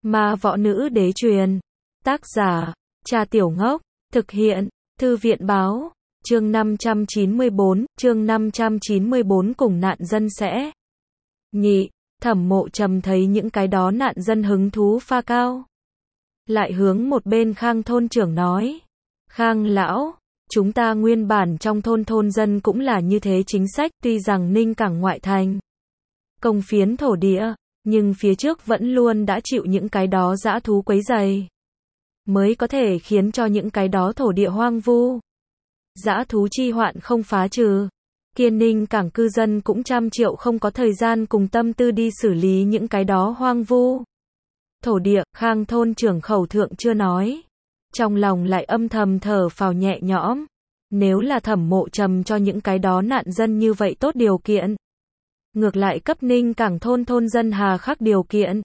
Ma Võ Nữ Đế truyền. Tác giả, Cha Tiểu Ngốc. Thực hiện, Thư viện Báo. Chương 594 cùng nạn dân sẽ nhị. Thẩm Mộ Trầm thấy những cái đó nạn dân hứng thú pha cao. Lại hướng một bên Khang thôn trưởng nói. Khang lão, chúng ta nguyên bản trong thôn dân cũng là như thế chính sách, tuy rằng Ninh Cảng ngoại thành công phiến thổ địa, nhưng phía trước vẫn luôn đã chịu những cái đó dã thú quấy rầy, mới có thể khiến cho những cái đó thổ địa hoang vu. Dã thú chi hoạn không phá trừ, Kiên Ninh Cảng cư dân cũng trăm triệu không có thời gian cùng tâm tư đi xử lý những cái đó hoang vu thổ địa. Khang thôn trưởng khẩu thượng chưa nói, trong lòng lại âm thầm thở phào nhẹ nhõm. Nếu là Thẩm Mộ Trầm cho những cái đó nạn dân như vậy tốt điều kiện, ngược lại cấp Ninh Cảng thôn dân hà khắc điều kiện,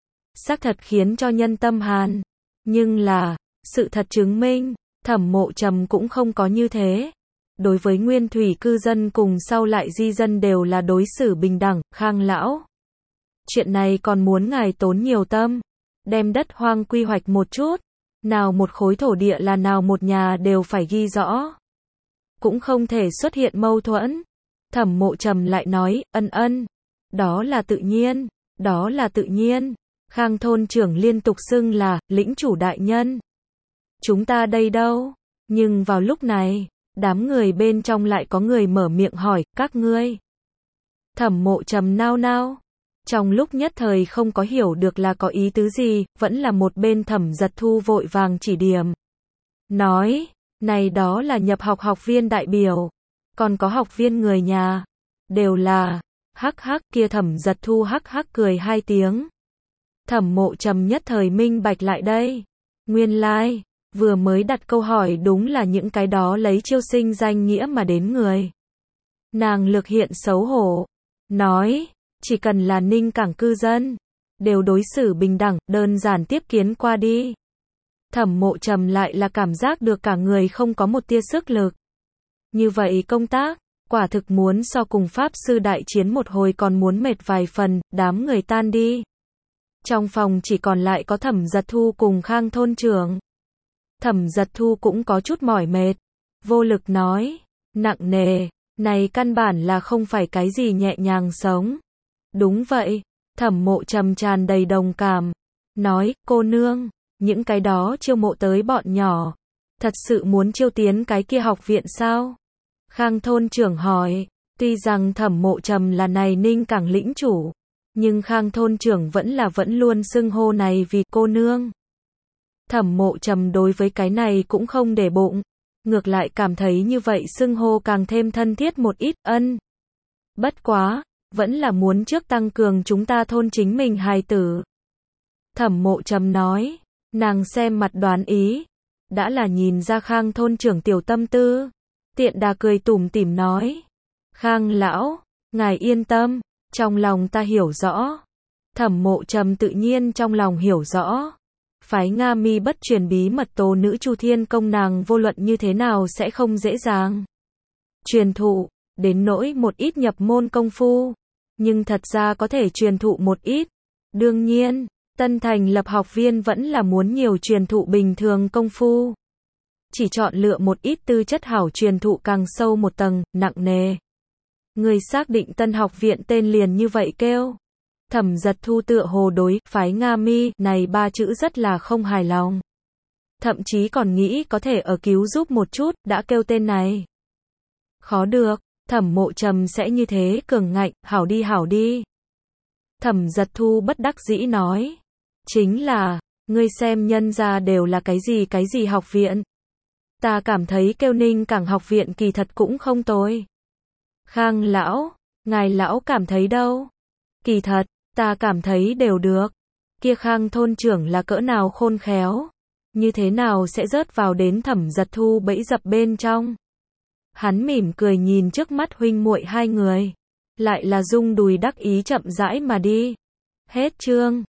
xác thật khiến cho nhân tâm hàn. Nhưng là, sự thật chứng minh, Thẩm Mộ Trầm cũng không có như thế. Đối với nguyên thủy cư dân cùng sau lại di dân đều là đối xử bình đẳng. Khang lão, chuyện này còn muốn ngài tốn nhiều tâm, đem đất hoang quy hoạch một chút, nào một khối thổ địa là nào một nhà đều phải ghi rõ, cũng không thể xuất hiện mâu thuẫn. Thẩm Mộ Trầm lại nói, ân, đó là tự nhiên, đó là tự nhiên. Khang thôn trưởng liên tục xưng là, lĩnh chủ đại nhân. Chúng ta đây đâu? Nhưng vào lúc này, đám người bên trong lại có người mở miệng hỏi, các ngươi. Thẩm Mộ Trầm nao nao, trong lúc nhất thời không có hiểu được là có ý tứ gì, vẫn là một bên Thẩm Giật Thu vội vàng chỉ điểm. Nói, này đó là nhập học học viên đại biểu, còn có học viên người nhà, đều là, hắc hắc. Kia Thẩm Giật Thu hắc hắc cười hai tiếng. Thẩm Mộ Trầm nhất thời minh bạch lại đây. Nguyên lai, vừa mới đặt câu hỏi đúng là những cái đó lấy chiêu sinh danh nghĩa mà đến người. Nàng lược hiện xấu hổ, nói, chỉ cần là Ninh Cảng cư dân, đều đối xử bình đẳng, đơn giản tiếp kiến qua đi. Thẩm Mộ Trầm lại là cảm giác được cả người không có một tia sức lực. Như vậy công tác, quả thực muốn so cùng Pháp sư đại chiến một hồi còn muốn mệt vài phần. Đám người tan đi. Trong phòng chỉ còn lại có Thẩm Giật Thu cùng Khang thôn trưởng. Thẩm Giật Thu cũng có chút mỏi mệt, vô lực nói, nặng nề, này căn bản là không phải cái gì nhẹ nhàng sống. Đúng vậy, Thẩm Mộ Trầm tràn đầy đồng cảm, nói, cô nương, những cái đó chiêu mộ tới bọn nhỏ, thật sự muốn chiêu tiến cái kia học viện sao? Khang thôn trưởng hỏi. Tuy rằng Thẩm Mộ Trầm là này Ninh Cảng lĩnh chủ, nhưng Khang thôn trưởng vẫn luôn xưng hô này vì cô nương. Thẩm Mộ Trầm đối với cái này cũng không để bụng, ngược lại cảm thấy như vậy xưng hô càng thêm thân thiết một ít. Bất quá, vẫn là muốn trước tăng cường chúng ta thôn chính mình hài tử. Thẩm Mộ Trầm nói, nàng xem mặt đoán ý, đã là nhìn ra Khang thôn trưởng tiểu tâm tư, tiện đà cười tủm tỉm nói, Khang lão, ngài yên tâm, trong lòng ta hiểu rõ. Thẩm Mộ Trầm tự nhiên trong lòng hiểu rõ. Phái Nga Mi bất truyền bí mật tố nữ Chu Thiên công nàng vô luận như thế nào sẽ không dễ dàng truyền thụ, đến nỗi một ít nhập môn công phu, nhưng thật ra có thể truyền thụ một ít. Đương nhiên, tân thành lập học viên vẫn là muốn nhiều truyền thụ bình thường công phu. Chỉ chọn lựa một ít tư chất hảo truyền thụ càng sâu một tầng, nặng nề. Người xác định tân học viện tên liền như vậy kêu. Thẩm Giật Thu tựa hồ đối phái Nga Mi này ba chữ rất là không hài lòng. Thậm chí còn nghĩ có thể ở cứu giúp một chút, đã kêu tên này. Khó được, Thẩm Mộ Trầm sẽ như thế cường ngạnh, hảo đi. Thẩm Giật Thu bất đắc dĩ nói. Chính là, ngươi xem nhân ra đều là cái gì học viện. Ta cảm thấy kêu Ninh Cảng học viện kỳ thật cũng không tồi. Khang lão, ngài lão cảm thấy đâu? Kỳ thật, ta cảm thấy đều được. Kia Khang thôn trưởng là cỡ nào khôn khéo, như thế nào sẽ rớt vào đến Thẩm Giật Thu bẫy dập bên trong. Hắn mỉm cười nhìn trước mắt huynh muội hai người, lại là rung đùi đắc ý chậm rãi mà đi. Hết chương.